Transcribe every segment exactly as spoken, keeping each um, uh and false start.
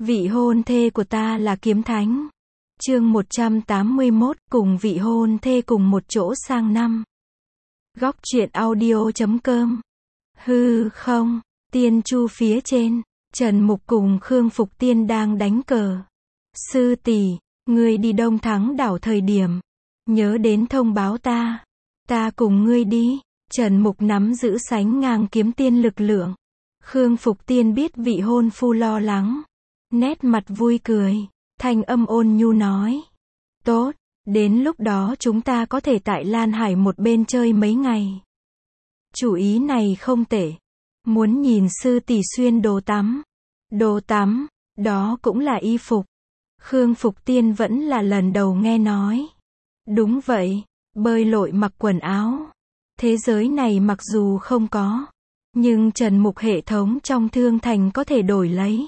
Vị hôn thê của ta là kiếm thánh. Chương một trăm tám mươi mốt, cùng vị hôn thê cùng một chỗ sang năm. Góc truyện audio chấm com. Hư không, tiên chu phía trên, Trần Mục cùng Khương Phục Tiên đang đánh cờ. Sư tỷ, ngươi đi Đông Thắng đảo thời điểm, nhớ đến thông báo ta. Ta cùng ngươi đi. Trần Mục nắm giữ sánh ngang kiếm tiên lực lượng. Khương Phục Tiên biết vị hôn phu lo lắng. Nét mặt vui cười, thanh âm ôn nhu nói. Tốt, đến lúc đó chúng ta có thể tại Lan Hải một bên chơi mấy ngày. Chủ ý này không tệ. Muốn nhìn sư tỷ xuyên đồ tắm. Đồ tắm, đó cũng là y phục. Khương Phục Tiên vẫn là lần đầu nghe nói. Đúng vậy, bơi lội mặc quần áo. Thế giới này mặc dù không có, nhưng Trần Mục hệ thống trong thương thành có thể đổi lấy.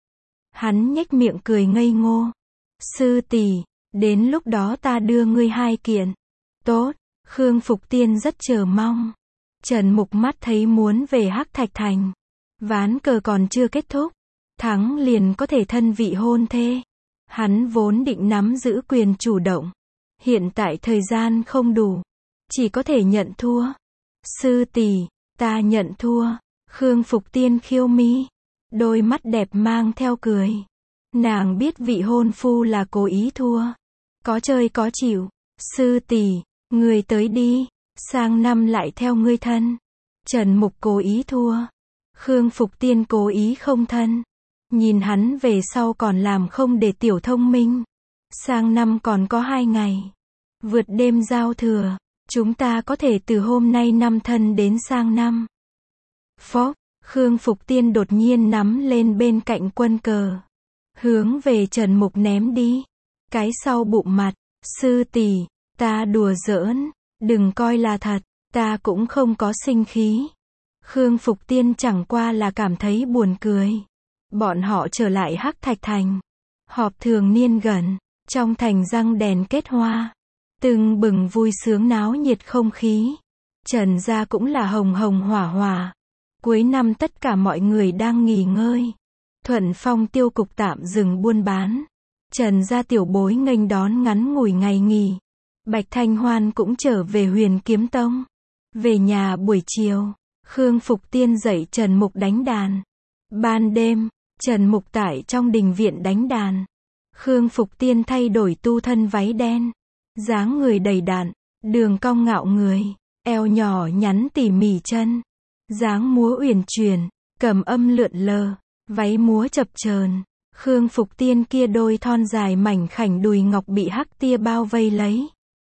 Hắn nhếch miệng cười ngây ngô. Sư tỷ, đến lúc đó ta đưa ngươi hai kiện. Tốt, Khương Phục Tiên rất chờ mong. Trần Mục mắt thấy muốn về Hắc Thạch Thành. Ván cờ còn chưa kết thúc. Thắng liền có thể thân vị hôn thê. Hắn vốn định nắm giữ quyền chủ động. Hiện tại thời gian không đủ. Chỉ có thể nhận thua. Sư tỷ, ta nhận thua. Khương Phục Tiên khiêu mi. Đôi mắt đẹp mang theo cười. Nàng biết vị hôn phu là cố ý thua. Có chơi có chịu. Sư tỷ, người tới đi. Sang năm lại theo ngươi thân. Trần Mục cố ý thua. Khương Phục Tiên cố ý không thân. Nhìn hắn về sau còn làm không để tiểu thông minh. Sang năm còn có hai ngày. Vượt đêm giao thừa. Chúng ta có thể từ hôm nay năm thân đến sang năm. Phó, Khương Phục Tiên đột nhiên nắm lên bên cạnh quân cờ. Hướng về Trần Mục ném đi. Cái sau bụng mặt. Sư tỷ, ta đùa giỡn. Đừng coi là thật. Ta cũng không có sinh khí. Khương Phục Tiên chẳng qua là cảm thấy buồn cười. Bọn họ trở lại Hắc Thạch Thành. Họp thường niên gần. Trong thành răng đèn kết hoa. Từng bừng vui sướng náo nhiệt không khí. Trần gia cũng là hồng hồng hỏa hỏa. Cuối năm tất cả mọi người đang nghỉ ngơi. Thuận Phong tiêu cục tạm dừng buôn bán. Trần gia tiểu bối nghênh đón ngắn ngủi ngày nghỉ. Bạch Thanh Hoan cũng trở về Huyền Kiếm Tông. Về nhà buổi chiều, Khương Phục Tiên dạy Trần Mục đánh đàn. Ban đêm, Trần Mục tại trong đình viện đánh đàn. Khương Phục Tiên thay đổi tu thân váy đen. Dáng người đầy đặn, đường cong ngạo người, eo nhỏ nhắn tỉ mỉ chân. Dáng múa uyển chuyển, cầm âm lượn lờ, váy múa chập chờn. Khương Phục Tiên kia đôi thon dài mảnh khảnh đùi ngọc bị hắc tia bao vây lấy.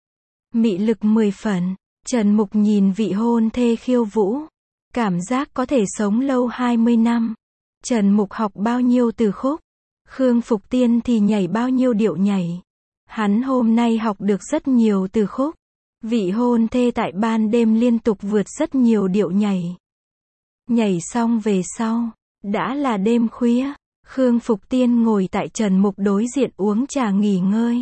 Mị lực mười phần. Trần Mục nhìn vị hôn thê khiêu vũ. Cảm giác có thể sống lâu hai mươi năm. Trần Mục học bao nhiêu từ khúc. Khương Phục Tiên thì nhảy bao nhiêu điệu nhảy. Hắn hôm nay học được rất nhiều từ khúc. Vị hôn thê tại ban đêm liên tục vượt rất nhiều điệu nhảy. Nhảy xong về sau, đã là đêm khuya. Khương Phục Tiên ngồi tại Trần Mục đối diện uống trà nghỉ ngơi.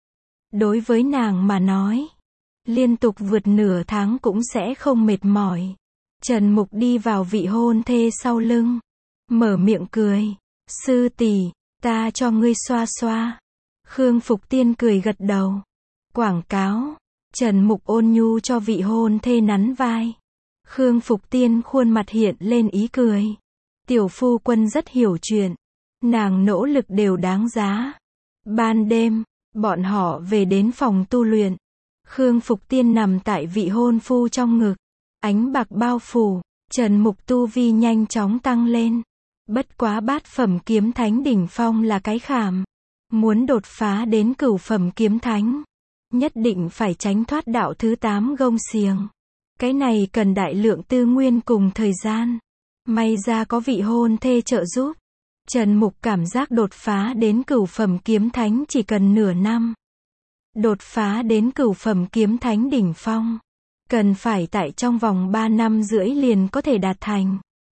Đối với nàng mà nói, liên tục vượt nửa tháng cũng sẽ không mệt mỏi. Trần Mục đi vào vị hôn thê sau lưng. Mở miệng cười. Sư tỷ, ta cho ngươi xoa xoa. Khương Phục Tiên cười gật đầu. Quảng cáo. Trần Mục ôn nhu cho vị hôn thê nắn vai. Khương Phục Tiên khuôn mặt hiện lên ý cười. Tiểu phu quân rất hiểu chuyện. Nàng nỗ lực đều đáng giá. Ban đêm, bọn họ về đến phòng tu luyện. Khương Phục Tiên nằm tại vị hôn phu trong ngực. Ánh bạc bao phủ. Trần Mục tu vi nhanh chóng tăng lên. Bất quá bát phẩm kiếm thánh đỉnh phong là cái khảm. Muốn đột phá đến cửu phẩm kiếm thánh, nhất định phải tránh thoát đạo thứ tám gông xiềng. Cái này cần đại lượng tư nguyên cùng thời gian. May ra có vị hôn thê trợ giúp. Trần Mục cảm giác đột phá đến cửu phẩm kiếm thánh chỉ cần nửa năm. Đột phá đến cửu phẩm kiếm thánh đỉnh phong, cần phải tại trong vòng ba năm rưỡi liền có thể đạt thành.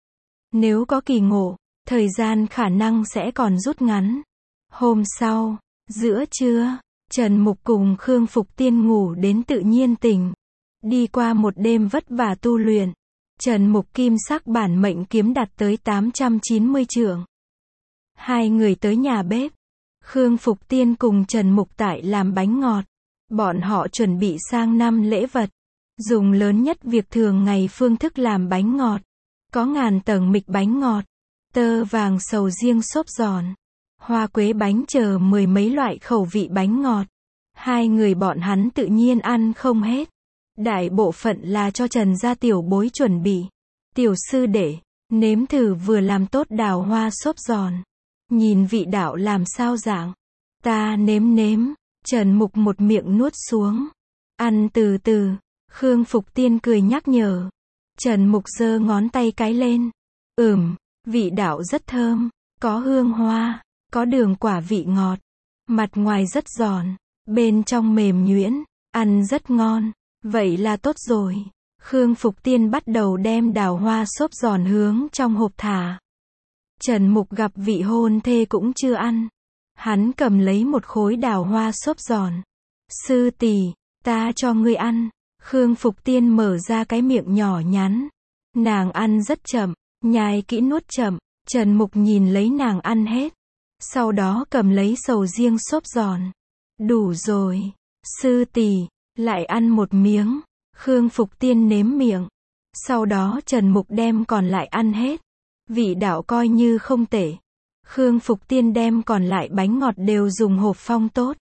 Nếu có kỳ ngộ, thời gian khả năng sẽ còn rút ngắn. Hôm sau, giữa trưa, Trần Mục cùng Khương Phục Tiên ngủ đến tự nhiên tỉnh. Đi qua một đêm vất vả tu luyện, Trần Mục kim sắc bản mệnh kiếm đạt tới tám trăm chín mươi trượng. Hai người tới nhà bếp. Khương Phục Tiên cùng Trần Mục Tại làm bánh ngọt. Bọn họ chuẩn bị sang năm lễ vật. Dùng lớn nhất việc thường ngày phương thức làm bánh ngọt. Có ngàn tầng mịch bánh ngọt, tơ vàng sầu riêng xốp giòn, hoa quế bánh chờ mười mấy loại khẩu vị bánh ngọt. Hai người bọn hắn tự nhiên ăn không hết. Đại bộ phận là cho Trần gia tiểu bối chuẩn bị. Tiểu sư đệ, nếm thử vừa làm tốt đào hoa xốp giòn. Nhìn vị đạo làm sao dạng. Ta nếm nếm. Trần Mục một miệng nuốt xuống. Ăn từ từ. Khương Phục Tiên cười nhắc nhở. Trần Mục giơ ngón tay cái lên. Ừm, vị đạo rất thơm. Có hương hoa. Có đường quả vị ngọt. Mặt ngoài rất giòn. Bên trong mềm nhuyễn. Ăn rất ngon. Vậy là tốt rồi. Khương Phục Tiên bắt đầu đem đào hoa xốp giòn hướng trong hộp thả. Trần Mục gặp vị hôn thê cũng chưa ăn. Hắn cầm lấy một khối đào hoa xốp giòn. Sư tỷ, ta cho ngươi ăn. Khương Phục Tiên mở ra cái miệng nhỏ nhắn. Nàng ăn rất chậm, nhai kỹ nuốt chậm. Trần Mục nhìn lấy nàng ăn hết. Sau đó cầm lấy sầu riêng xốp giòn. Đủ rồi. Sư tỷ, lại ăn một miếng. Khương Phục Tiên nếm miệng. Sau đó Trần Mục đem còn lại ăn hết. Vị đạo coi như không tệ. Khương Phục Tiên đem còn lại bánh ngọt đều dùng hộp phong tốt.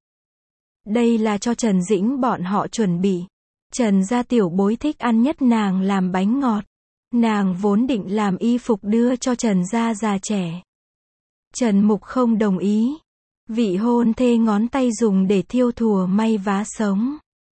Đây là cho Trần Dĩnh bọn họ chuẩn bị. Trần gia tiểu bối thích ăn nhất nàng làm bánh ngọt. Nàng vốn định làm y phục đưa cho Trần gia già trẻ. Trần Mục không đồng ý. Vị hôn thê ngón tay dùng để thiêu thùa may vá sống.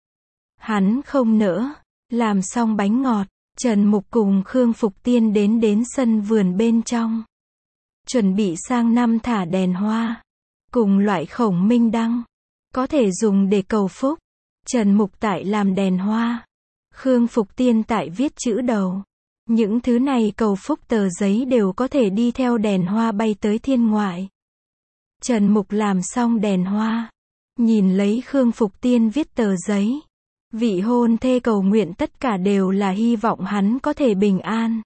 Hắn không nỡ. Làm xong bánh ngọt, Trần Mục cùng Khương Phục Tiên đến đến sân vườn bên trong. Chuẩn bị sang năm thả đèn hoa. Cùng loại khổng minh đăng. Có thể dùng để cầu phúc. Trần Mục tại làm đèn hoa. Khương Phục Tiên tại viết chữ đầu. Những thứ này cầu phúc tờ giấy đều có thể đi theo đèn hoa bay tới thiên ngoại. Trần Mục làm xong đèn hoa. Nhìn lấy Khương Phục Tiên viết tờ giấy. Vị hôn thê cầu nguyện tất cả đều là hy vọng hắn có thể bình an.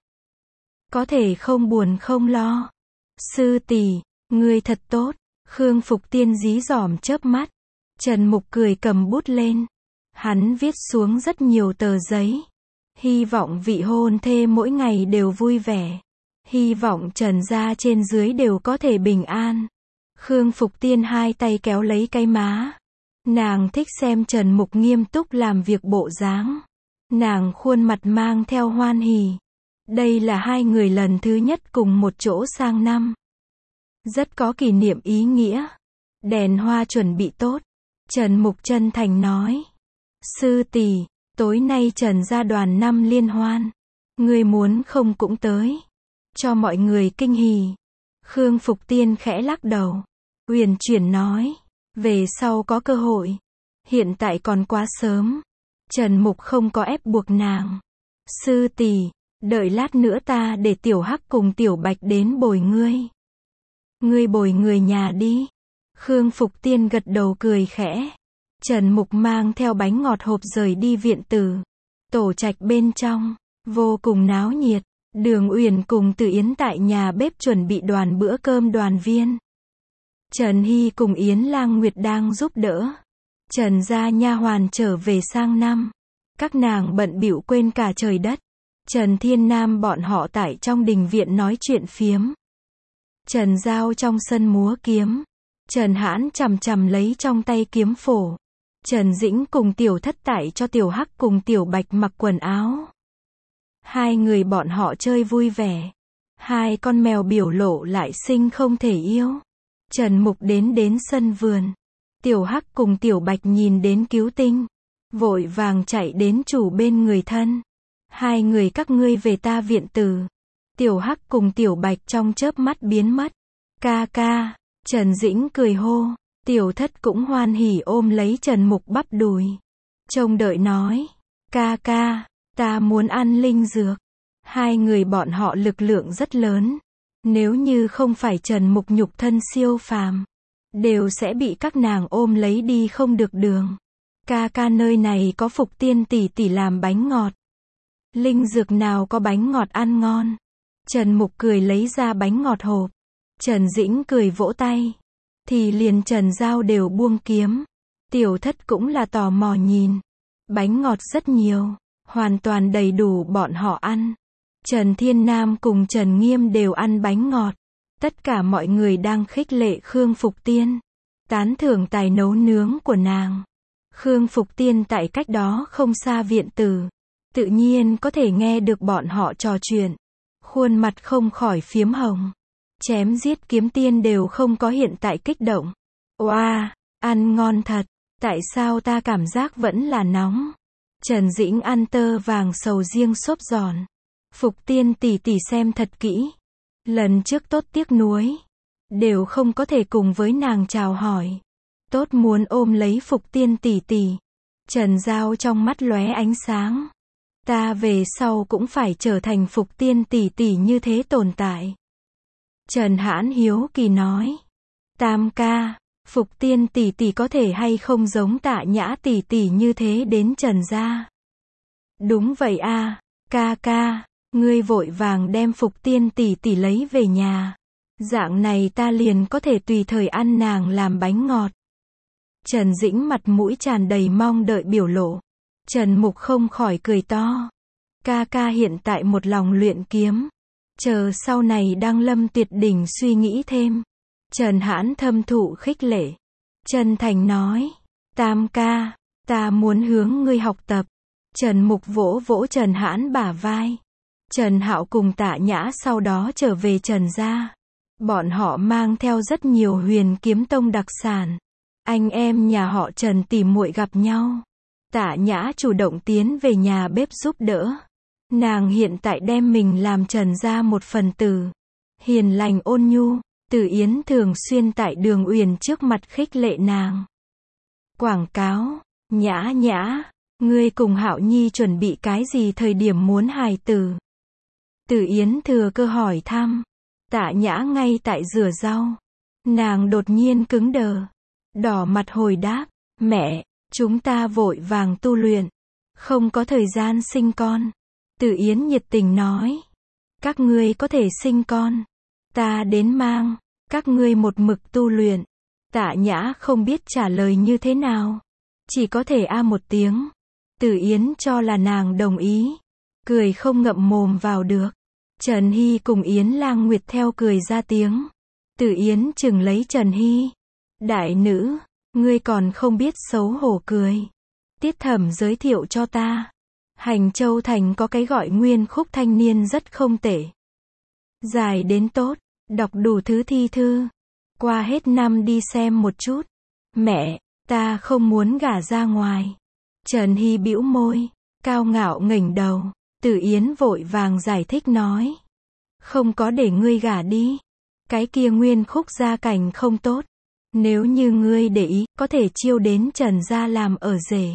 Có thể không buồn không lo. Sư tỷ, ngươi thật tốt. Khương Phục Tiên dí dỏm chớp mắt. Trần Mục cười cầm bút lên. Hắn viết xuống rất nhiều tờ giấy. Hy vọng vị hôn thê mỗi ngày đều vui vẻ. Hy vọng Trần gia trên dưới đều có thể bình an. Khương Phục Tiên hai tay kéo lấy cái má. Nàng thích xem Trần Mục nghiêm túc làm việc bộ dáng. Nàng khuôn mặt mang theo hoan hỉ. Đây là hai người lần thứ nhất cùng một chỗ sang năm. Rất có kỷ niệm ý nghĩa. Đèn hoa chuẩn bị tốt. Trần Mục chân thành nói. Sư tỷ, tối nay Trần gia đoàn năm liên hoan. Ngươi muốn không cũng tới. Cho mọi người kinh hỉ. Khương Phục Tiên khẽ lắc đầu. Uyển chuyển nói. Về sau có cơ hội. Hiện tại còn quá sớm. Trần Mục không có ép buộc nàng. Sư tỷ, đợi lát nữa ta để Tiểu Hắc cùng Tiểu Bạch đến bồi ngươi. Ngươi bồi người nhà đi. Khương Phục Tiên gật đầu cười khẽ. Trần Mục mang theo bánh ngọt hộp rời đi viện tử. Tổ trạch bên trong, vô cùng náo nhiệt. Đường Uyển cùng Từ Yến tại nhà bếp chuẩn bị đoàn bữa cơm đoàn viên. Trần Hy cùng Yến Lang Nguyệt đang giúp đỡ. Trần gia nha hoàn trở về sang năm. Các nàng bận bịu quên cả trời đất. Trần Thiên Nam bọn họ tại trong đình viện nói chuyện phiếm. Trần Giao trong sân múa kiếm. Trần Hãn chằm chằm lấy trong tay kiếm phổ. Trần Dĩnh cùng Tiểu Thất tại cho Tiểu Hắc cùng Tiểu Bạch mặc quần áo. Hai người bọn họ chơi vui vẻ. Hai con mèo biểu lộ lại sinh không thể yêu. Trần Mục đến đến sân vườn. Tiểu Hắc cùng Tiểu Bạch nhìn đến cứu tinh. Vội vàng chạy đến chủ bên người thân. Hai người các ngươi về ta viện tử. Tiểu Hắc cùng Tiểu Bạch trong chớp mắt biến mất. Ca ca. Trần Dĩnh cười hô. Tiểu Thất cũng hoan hỉ ôm lấy Trần Mục bắp đùi. Trông đợi nói. Ca ca. Ta muốn ăn linh dược. Hai người bọn họ lực lượng rất lớn. Nếu như không phải Trần Mục nhục thân siêu phàm, đều sẽ bị các nàng ôm lấy đi không được đường. Ca ca nơi này có Phục Tiên tỷ tỷ làm bánh ngọt. Linh dược nào có bánh ngọt ăn ngon. Trần Mục cười lấy ra bánh ngọt hộp. Trần Dĩnh cười vỗ tay. Thì liền Trần Giao đều buông kiếm. Tiểu Thất cũng là tò mò nhìn. Bánh ngọt rất nhiều, hoàn toàn đầy đủ bọn họ ăn. Trần Thiên Nam cùng Trần Nghiêm đều ăn bánh ngọt. Tất cả mọi người đang khích lệ Khương Phục Tiên, tán thưởng tài nấu nướng của nàng. Khương Phục Tiên tại cách đó không xa viện tử, tự nhiên có thể nghe được bọn họ trò chuyện. Khuôn mặt không khỏi phiếm hồng. Chém giết kiếm tiên đều không có hiện tại kích động. Oa, wow, ăn ngon thật. Tại sao ta cảm giác vẫn là nóng? Trần Dĩnh ăn tơ vàng sầu riêng xốp giòn. Phục Tiên tỷ tỷ xem thật kỹ. Lần trước tốt tiếc nuối, đều không có thể cùng với nàng chào hỏi. Tốt muốn ôm lấy Phục Tiên tỷ tỷ. Trần Giao trong mắt lóe ánh sáng. Ta về sau cũng phải trở thành Phục Tiên tỷ tỷ như thế tồn tại. Trần Hãn hiếu kỳ nói. Tam ca, Phục Tiên tỷ tỷ có thể hay không giống Tạ Nhã tỷ tỷ như thế đến Trần gia? Đúng vậy a, ca ca, ngươi vội vàng đem Phục Tiên tỷ tỷ lấy về nhà. Dạng này ta liền có thể tùy thời ăn nàng làm bánh ngọt. Trần Dĩnh mặt mũi tràn đầy mong đợi biểu lộ. Trần Mục không khỏi cười to. Ca ca hiện tại một lòng luyện kiếm. Chờ sau này đăng lâm tuyệt đỉnh suy nghĩ thêm. Trần Hãn thâm thụ khích lệ. Trần Thành nói. Tam ca, ta muốn hướng ngươi học tập. Trần Mục vỗ vỗ Trần Hãn bả vai. Trần Hạo cùng Tạ Nhã sau đó trở về Trần gia. Bọn họ mang theo rất nhiều Huyền Kiếm Tông đặc sản. Anh em nhà họ Trần tìm muội gặp nhau. Tạ Nhã chủ động tiến về nhà bếp giúp đỡ. Nàng hiện tại đem mình làm Trần gia một phần tử. Hiền lành ôn nhu. Từ Yến thường xuyên tại Đường Uyển trước mặt khích lệ nàng. Quảng cáo. Nhã Nhã, ngươi cùng Hạo Nhi chuẩn bị cái gì thời điểm muốn hài tử? Từ Yến thừa cơ hỏi thăm. Tạ Nhã ngay tại rửa rau. Nàng đột nhiên cứng đờ. Đỏ mặt hồi đáp. Mẹ, chúng ta vội vàng tu luyện. Không có thời gian sinh con. Từ Yến nhiệt tình nói. Các ngươi có thể sinh con. Ta đến mang. Các ngươi một mực tu luyện. Tạ Nhã không biết trả lời như thế nào. Chỉ có thể a một tiếng. Từ Yến cho là nàng đồng ý. Cười không ngậm mồm vào được. Trần Hy cùng Yến Lang Nguyệt theo cười ra tiếng. Từ Yến chừng lấy Trần Hy. Đại nữ, ngươi còn không biết xấu hổ cười. Tiết Thẩm giới thiệu cho ta. Hành Châu Thành có cái gọi Nguyên Khúc thanh niên rất không tệ. Dài đến tốt, đọc đủ thứ thi thư. Qua hết năm đi xem một chút. Mẹ, ta không muốn gả ra ngoài. Trần Hy bĩu môi, cao ngạo nghển đầu. Từ Yến vội vàng giải thích nói. Không có để ngươi gả đi. Cái kia Nguyên Khúc gia cảnh không tốt. Nếu như ngươi để ý, có thể chiêu đến Trần gia làm ở rể.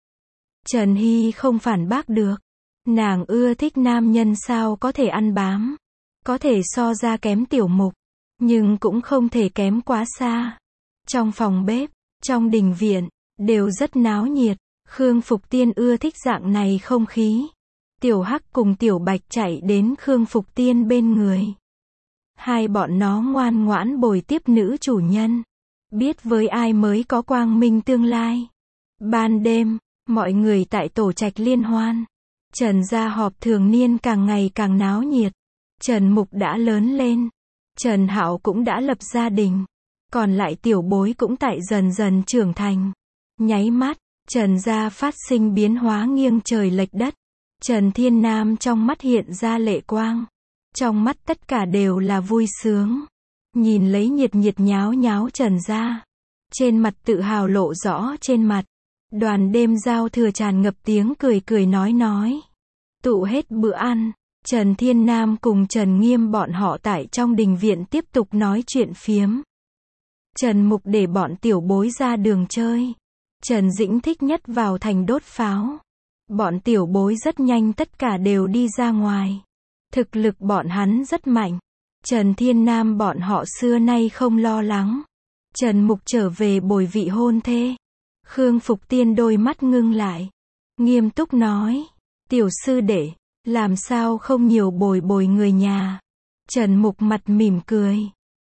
Trần Hy không phản bác được. Nàng ưa thích nam nhân sao có thể ăn bám. Có thể so ra kém Tiểu Mục. Nhưng cũng không thể kém quá xa. Trong phòng bếp, trong đình viện, đều rất náo nhiệt. Khương Phục Tiên ưa thích dạng này không khí. Tiểu Hắc cùng Tiểu Bạch chạy đến Khương Phục Tiên bên người. Hai bọn nó ngoan ngoãn bồi tiếp nữ chủ nhân. Biết với ai mới có quang minh tương lai. Ban đêm, mọi người tại tổ trạch liên hoan. Trần gia họp thường niên càng ngày càng náo nhiệt. Trần Mục đã lớn lên. Trần Hạo cũng đã lập gia đình. Còn lại tiểu bối cũng tại dần dần trưởng thành. Nháy mắt, Trần gia phát sinh biến hóa nghiêng trời lệch đất. Trần Thiên Nam trong mắt hiện ra lệ quang. Trong mắt tất cả đều là vui sướng. Nhìn lấy nhiệt nhiệt nháo nháo Trần gia. Trên mặt tự hào lộ rõ trên mặt. Đoàn đêm giao thừa tràn ngập tiếng cười cười nói nói. Tụ hết bữa ăn. Trần Thiên Nam cùng Trần Nghiêm bọn họ tại trong đình viện tiếp tục nói chuyện phiếm. Trần Mục để bọn tiểu bối ra đường chơi. Trần Dĩnh thích nhất vào thành đốt pháo. Bọn tiểu bối rất nhanh tất cả đều đi ra ngoài. Thực lực bọn hắn rất mạnh. Trần Thiên Nam bọn họ xưa nay không lo lắng. Trần Mục trở về bồi vị hôn thê. Khương Phục Tiên đôi mắt ngưng lại. Nghiêm túc nói. Tiểu sư đệ, làm sao không nhiều bồi bồi người nhà. Trần Mục mặt mỉm cười.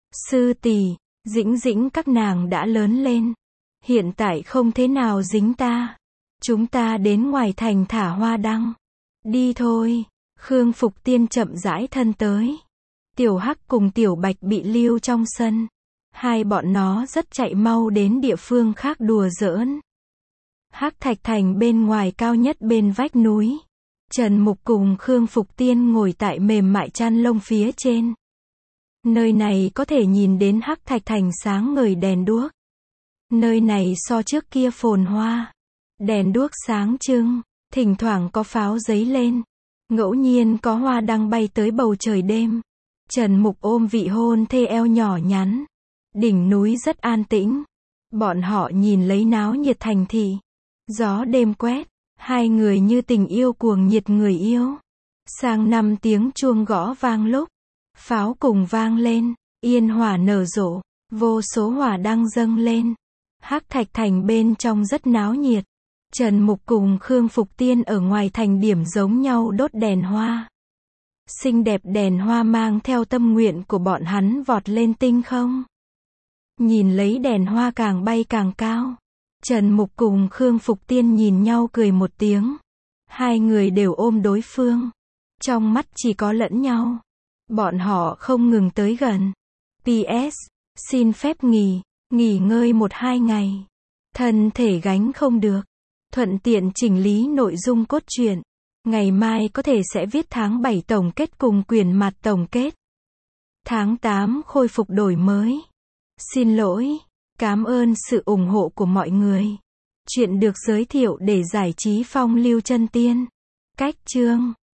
Sư tỷ, Dĩnh Dĩnh các nàng đã lớn lên. Hiện tại không thế nào dính ta. Chúng ta đến ngoài thành thả hoa đăng. Đi thôi. Khương Phục Tiên chậm rãi thân tới. Tiểu Hắc cùng Tiểu Bạch bị lưu trong sân. Hai bọn nó rất chạy mau đến địa phương khác đùa giỡn. Hắc Thạch Thành bên ngoài cao nhất bên vách núi. Trần Mục cùng Khương Phục Tiên ngồi tại mềm mại chăn lông phía trên. Nơi này có thể nhìn đến Hắc Thạch Thành sáng ngời đèn đuốc. Nơi này so trước kia phồn hoa. Đèn đuốc sáng trưng, thỉnh thoảng có pháo giấy lên. Ngẫu nhiên có hoa đăng bay tới bầu trời đêm. Trần Mục ôm vị hôn thê eo nhỏ nhắn. Đỉnh núi rất an tĩnh. Bọn họ nhìn lấy náo nhiệt thành thị. Gió đêm quét, hai người như tình yêu cuồng nhiệt người yêu. Sang năm tiếng chuông gõ vang lúc, pháo cùng vang lên, yên hỏa nở rộ, vô số hỏa đăng dâng lên. Hắc Thạch Thành bên trong rất náo nhiệt. Trần Mục cùng Khương Phục Tiên ở ngoài thành điểm giống nhau đốt đèn hoa. Xinh đẹp đèn hoa mang theo tâm nguyện của bọn hắn vọt lên tinh không. Nhìn lấy đèn hoa càng bay càng cao. Trần Mục cùng Khương Phục Tiên nhìn nhau cười một tiếng. Hai người đều ôm đối phương. Trong mắt chỉ có lẫn nhau. Bọn họ không ngừng tới gần. pê ét. Xin phép nghỉ, nghỉ ngơi một hai ngày. Thân thể gánh không được. Thuận tiện chỉnh lý nội dung cốt truyện. Ngày mai có thể sẽ viết tháng bảy tổng kết cùng quyển mặt tổng kết. Tháng tám khôi phục đổi mới. Xin lỗi. Cảm ơn sự ủng hộ của mọi người. Chuyện được giới thiệu để giải trí phong lưu chân tiên. Cách chương